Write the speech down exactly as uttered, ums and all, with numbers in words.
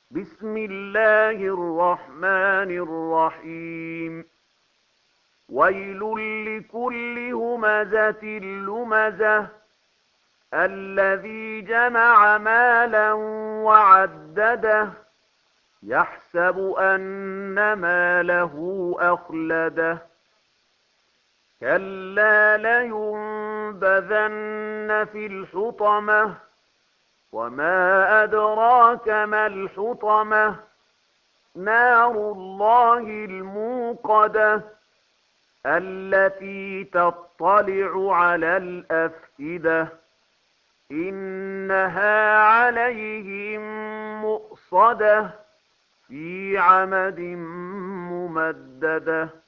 بسم الله الرحمن الرحيم ويل لكل همزة لمزة الذي جمع مالا وعدده يحسب أن ماله أخلده كلا لينبذن في الحطمة وما أدراك ما الحطمة نار الله الموقدة التي تطلع على الأفئدة إنها عليهم مؤصدة في عمد ممددة